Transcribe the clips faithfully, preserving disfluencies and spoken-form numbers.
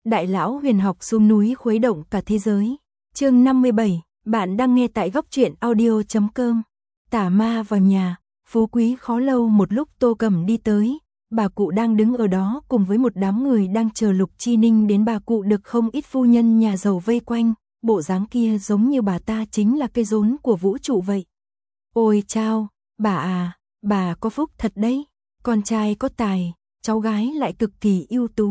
Đại lão huyền học xuống núi khuấy động cả thế giới. Chương năm mươi bảy, bạn đang nghe tại góc truyện audio chấm com. Tà ma vào nhà, phú quý khó lâu. Một lúc Tô Cầm đi tới, bà cụ đang đứng ở đó cùng với một đám người đang chờ Lục Chi Ninh đến. Bà cụ được không ít phu nhân nhà giàu vây quanh, bộ dáng kia giống như bà ta chính là cây rốn của vũ trụ vậy. Ôi chao, bà à, bà có phúc thật đấy, con trai có tài, cháu gái lại cực kỳ ưu tú.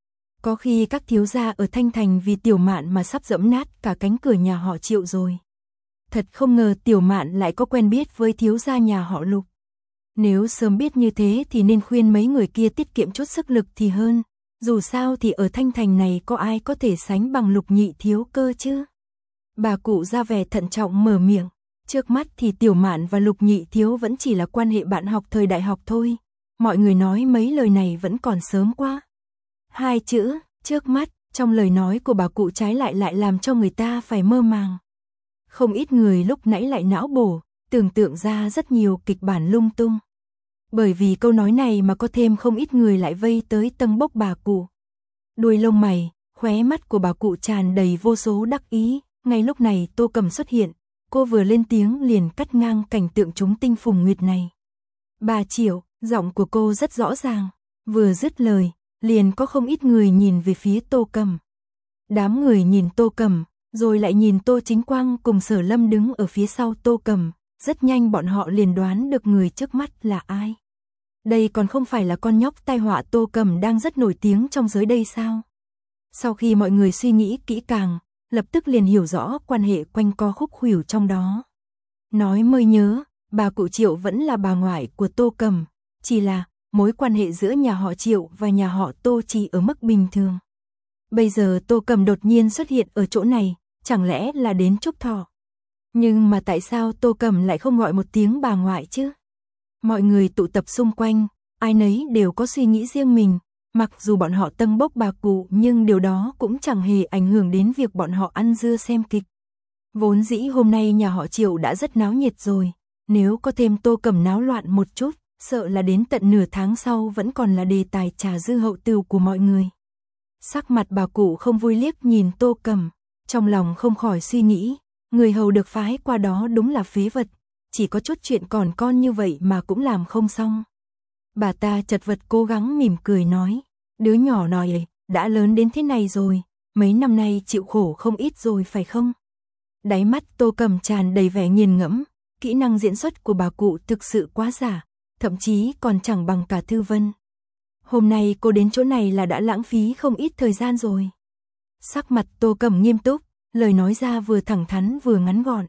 Có khi các thiếu gia ở Thanh Thành vì Tiểu Mạn mà sắp giẫm nát cả cánh cửa nhà họ Triệu rồi. Thật không ngờ Tiểu Mạn lại có quen biết với thiếu gia nhà họ Lục. Nếu sớm biết như thế thì nên khuyên mấy người kia tiết kiệm chút sức lực thì hơn. Dù sao thì ở Thanh Thành này có ai có thể sánh bằng Lục nhị thiếu cơ chứ. Bà cụ ra vẻ thận trọng mở miệng. Trước mắt thì Tiểu Mạn và Lục nhị thiếu vẫn chỉ là quan hệ bạn học thời đại học thôi. Mọi người nói mấy lời này vẫn còn sớm quá. Hai chữ, trước mắt, trong lời nói của bà cụ trái lại lại làm cho người ta phải mơ màng. Không ít người lúc nãy lại não bổ, tưởng tượng ra rất nhiều kịch bản lung tung. Bởi vì câu nói này mà có thêm không ít người lại vây tới tâng bốc bà cụ. Đuôi lông mày, khóe mắt của bà cụ tràn đầy vô số đắc ý. Ngay lúc này Tô Cầm xuất hiện, cô vừa lên tiếng liền cắt ngang cảnh tượng chúng tinh phùng nguyệt này. Bà Triệu, giọng của cô rất rõ ràng, vừa dứt lời, liền có không ít người nhìn về phía Tô Cầm. Đám người nhìn Tô Cầm, rồi lại nhìn Tô Chính Quang cùng Sở Lâm đứng ở phía sau Tô Cầm, rất nhanh bọn họ liền đoán được người trước mắt là ai. Đây còn không phải là con nhóc tai họa Tô Cầm đang rất nổi tiếng trong giới đây sao? Sau khi mọi người suy nghĩ kỹ càng, lập tức liền hiểu rõ quan hệ quanh co khúc khuỷu trong đó. Nói mới nhớ, bà cụ Triệu vẫn là bà ngoại của Tô Cầm, chỉ là mối quan hệ giữa nhà họ Triệu và nhà họ Tô chỉ ở mức bình thường. Bây giờ Tô Cầm đột nhiên xuất hiện ở chỗ này, chẳng lẽ là đến chúc thọ? Nhưng mà tại sao Tô Cầm lại không gọi một tiếng bà ngoại chứ? Mọi người tụ tập xung quanh, ai nấy đều có suy nghĩ riêng mình, mặc dù bọn họ tâng bốc bà cụ nhưng điều đó cũng chẳng hề ảnh hưởng đến việc bọn họ ăn dưa xem kịch. Vốn dĩ hôm nay nhà họ Triệu đã rất náo nhiệt rồi, nếu có thêm Tô Cầm náo loạn một chút, sợ là đến tận nửa tháng sau vẫn còn là đề tài trà dư hậu từu của mọi người. Sắc mặt bà cụ không vui liếc nhìn Tô Cầm, trong lòng không khỏi suy nghĩ, người hầu được phái qua đó đúng là phế vật, chỉ có chút chuyện còn con như vậy mà cũng làm không xong. Bà ta chật vật cố gắng mỉm cười nói, đứa nhỏ nòi ấy, đã lớn đến thế này rồi, mấy năm nay chịu khổ không ít rồi phải không? Đáy mắt Tô Cầm tràn đầy vẻ nghiền ngẫm, kỹ năng diễn xuất của bà cụ thực sự quá giả, thậm chí còn chẳng bằng cả Thư Vân. Hôm nay cô đến chỗ này là đã lãng phí không ít thời gian rồi. Sắc mặt Tô Cầm nghiêm túc, lời nói ra vừa thẳng thắn vừa ngắn gọn.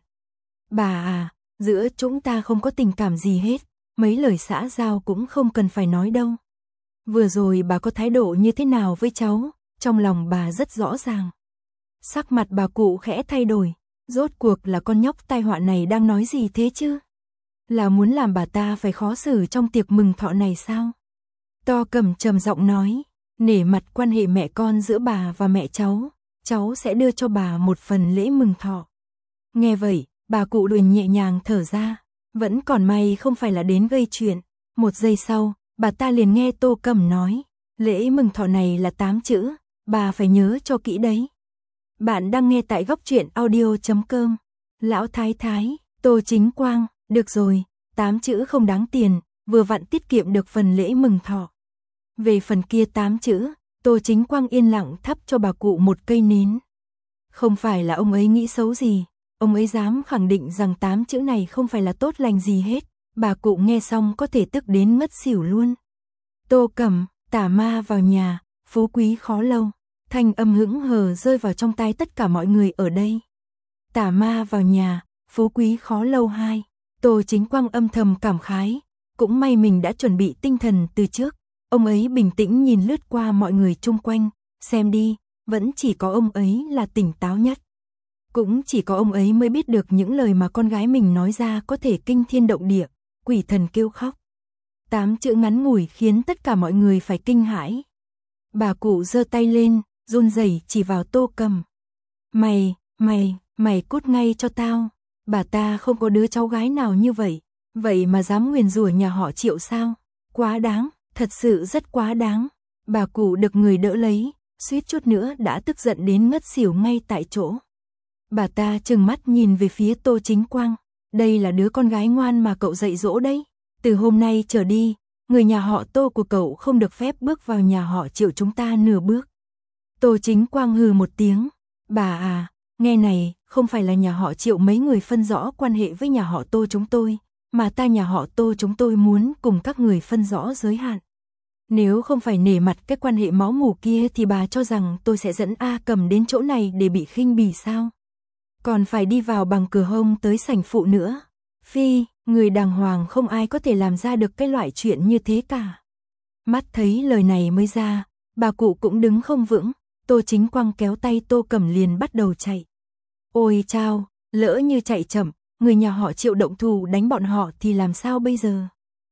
Bà à, giữa chúng ta không có tình cảm gì hết, mấy lời xã giao cũng không cần phải nói đâu. Vừa rồi bà có thái độ như thế nào với cháu, trong lòng bà rất rõ ràng. Sắc mặt bà cụ khẽ thay đổi, rốt cuộc là con nhóc tai họa này đang nói gì thế chứ? Là muốn làm bà ta phải khó xử trong tiệc mừng thọ này sao? Tô Cầm trầm giọng nói, nể mặt quan hệ mẹ con giữa bà và mẹ cháu, cháu sẽ đưa cho bà một phần lễ mừng thọ. Nghe vậy, bà cụ đùi nhẹ nhàng thở ra, vẫn còn may không phải là đến gây chuyện. Một giây sau, bà ta liền nghe Tô Cầm nói, lễ mừng thọ này là tám chữ, bà phải nhớ cho kỹ đấy. Bạn đang nghe tại góc truyện audio chấm com. Lão Thái Thái, Tô Chính Quang, được rồi, tám chữ không đáng tiền, vừa vặn tiết kiệm được phần lễ mừng thọ. Về phần kia tám chữ, Tô Chính Quang yên lặng thắp cho bà cụ một cây nến. Không phải là ông ấy nghĩ xấu gì, ông ấy dám khẳng định rằng tám chữ này không phải là tốt lành gì hết. Bà cụ nghe xong có thể tức đến ngất xỉu luôn. Tô Cầm, tà ma vào nhà, phú quý khó lâu. Thanh âm hững hờ rơi vào trong tai tất cả mọi người ở đây. Tà ma vào nhà, phú quý khó lâu hai. Tô Chính Quang âm thầm cảm khái, cũng may mình đã chuẩn bị tinh thần từ trước. Ông ấy bình tĩnh nhìn lướt qua mọi người chung quanh, xem đi, vẫn chỉ có ông ấy là tỉnh táo nhất. Cũng chỉ có ông ấy mới biết được những lời mà con gái mình nói ra có thể kinh thiên động địa, quỷ thần kêu khóc. Tám chữ ngắn ngủi khiến tất cả mọi người phải kinh hãi. Bà cụ giơ tay lên, run rẩy chỉ vào Tô Cầm. Mày, mày, mày cút ngay cho tao. Bà ta không có đứa cháu gái nào như vậy, vậy mà dám nguyền rủa nhà họ Triệu sao? Quá đáng, thật sự rất quá đáng. Bà cụ được người đỡ lấy, suýt chút nữa đã tức giận đến ngất xỉu ngay tại chỗ. Bà ta trừng mắt nhìn về phía Tô Chính Quang, đây là đứa con gái ngoan mà cậu dạy dỗ đấy. Từ hôm nay trở đi, người nhà họ Tô của cậu không được phép bước vào nhà họ Triệu chúng ta nửa bước. Tô Chính Quang hừ một tiếng, bà à, nghe này, không phải là nhà họ Triệu mấy người phân rõ quan hệ với nhà họ Tô chúng tôi, mà ta nhà họ Tô chúng tôi muốn cùng các người phân rõ giới hạn. Nếu không phải nể mặt cái quan hệ máu mủ kia thì bà cho rằng tôi sẽ dẫn A Cầm đến chỗ này để bị khinh bỉ sao? Còn phải đi vào bằng cửa hông tới sảnh phụ nữa. Phi, người đàng hoàng không ai có thể làm ra được cái loại chuyện như thế cả. Mắt thấy lời này mới ra, bà cụ cũng đứng không vững, Tô Chính Quang kéo tay Tô Cẩm liền bắt đầu chạy. Ôi chao, lỡ như chạy chậm, người nhà họ Triệu động thủ đánh bọn họ thì làm sao bây giờ?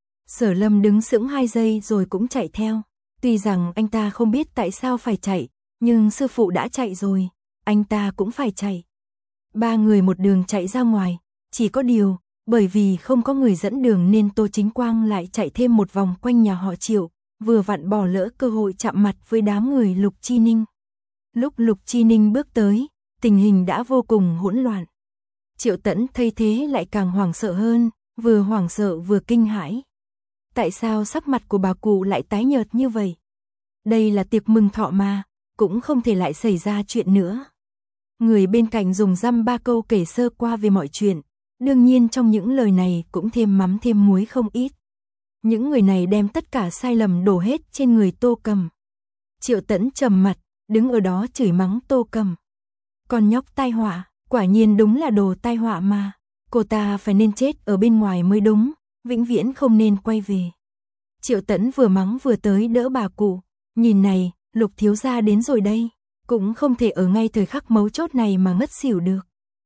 Sở Lâm đứng sững hai giây rồi cũng chạy theo. Tuy rằng anh ta không biết tại sao phải chạy, nhưng sư phụ đã chạy rồi, anh ta cũng phải chạy. Ba người một đường chạy ra ngoài, chỉ có điều, bởi vì không có người dẫn đường nên Tô Chính Quang lại chạy thêm một vòng quanh nhà họ Triệu, vừa vặn bỏ lỡ cơ hội chạm mặt với đám người Lục Chi Ninh. Lúc Lục Chi Ninh bước tới, tình hình đã vô cùng hỗn loạn. Triệu Tẫn thấy thế lại càng hoảng sợ hơn, vừa hoảng sợ vừa kinh hãi. Tại sao sắc mặt của bà cụ lại tái nhợt như vậy? Đây là tiệc mừng thọ mà, cũng không thể lại xảy ra chuyện nữa. Người bên cạnh dùng dăm ba câu kể sơ qua về mọi chuyện, đương nhiên trong những lời này cũng thêm mắm thêm muối không ít. Những người này đem tất cả sai lầm đổ hết trên người Tô Cầm. Triệu Tẫn trầm mặt, đứng ở đó chửi mắng Tô Cầm. Con nhóc tai họa, quả nhiên đúng là đồ tai họa mà. Cô ta phải nên chết ở bên ngoài mới đúng, vĩnh viễn không nên quay về. Triệu Tẫn vừa mắng vừa tới đỡ bà cụ. Nhìn này, Lục thiếu gia đến rồi đây. Cũng không thể ở ngay thời khắc mấu chốt này mà ngất xỉu được.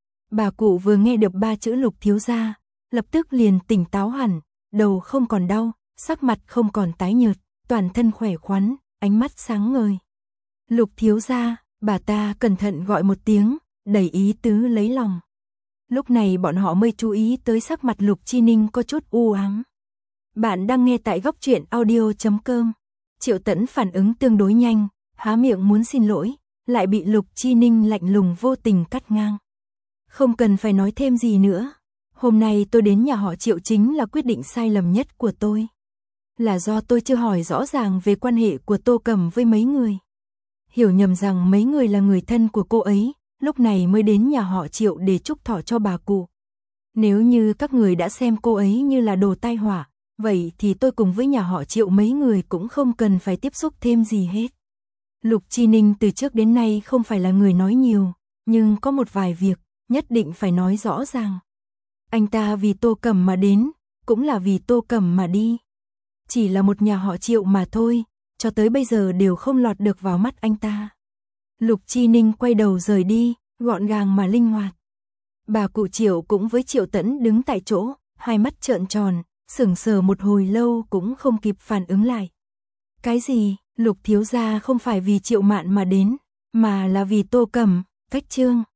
Bà cụ vừa nghe được ba chữ Lục thiếu gia, lập tức liền tỉnh táo hẳn, đầu không còn đau, sắc mặt không còn tái nhợt, toàn thân khỏe khoắn, ánh mắt sáng ngời. Lục thiếu gia, bà ta cẩn thận gọi một tiếng, đầy ý tứ lấy lòng. Lúc này bọn họ mới chú ý tới sắc mặt Lục Chi Ninh có chút u ám. Bạn đang nghe tại góc truyện audio chấm com. Triệu Tẫn phản ứng tương đối nhanh, há miệng muốn xin lỗi, lại bị Lục Chi Ninh lạnh lùng vô tình cắt ngang. Không cần phải nói thêm gì nữa. Hôm nay tôi đến nhà họ Triệu chính là quyết định sai lầm nhất của tôi. Là do tôi chưa hỏi rõ ràng về quan hệ của Tô Cầm với mấy người. Hiểu nhầm rằng mấy người là người thân của cô ấy, lúc này mới đến nhà họ Triệu để chúc thọ cho bà cụ. Nếu như các người đã xem cô ấy như là đồ tai họa, vậy thì tôi cùng với nhà họ Triệu mấy người cũng không cần phải tiếp xúc thêm gì hết. Lục Chi Ninh từ trước đến nay không phải là người nói nhiều, nhưng có một vài việc, nhất định phải nói rõ ràng. Anh ta vì Tô Cầm mà đến, cũng là vì Tô Cầm mà đi. Chỉ là một nhà họ Triệu mà thôi, cho tới bây giờ đều không lọt được vào mắt anh ta. Lục Chi Ninh quay đầu rời đi, gọn gàng mà linh hoạt. Bà cụ Triệu cũng với Triệu Tẫn đứng tại chỗ, hai mắt trợn tròn, sững sờ một hồi lâu cũng không kịp phản ứng lại. Cái gì? Lục thiếu gia không phải vì Triệu Mạn mà đến, mà là vì Tô Cầm, cách chương.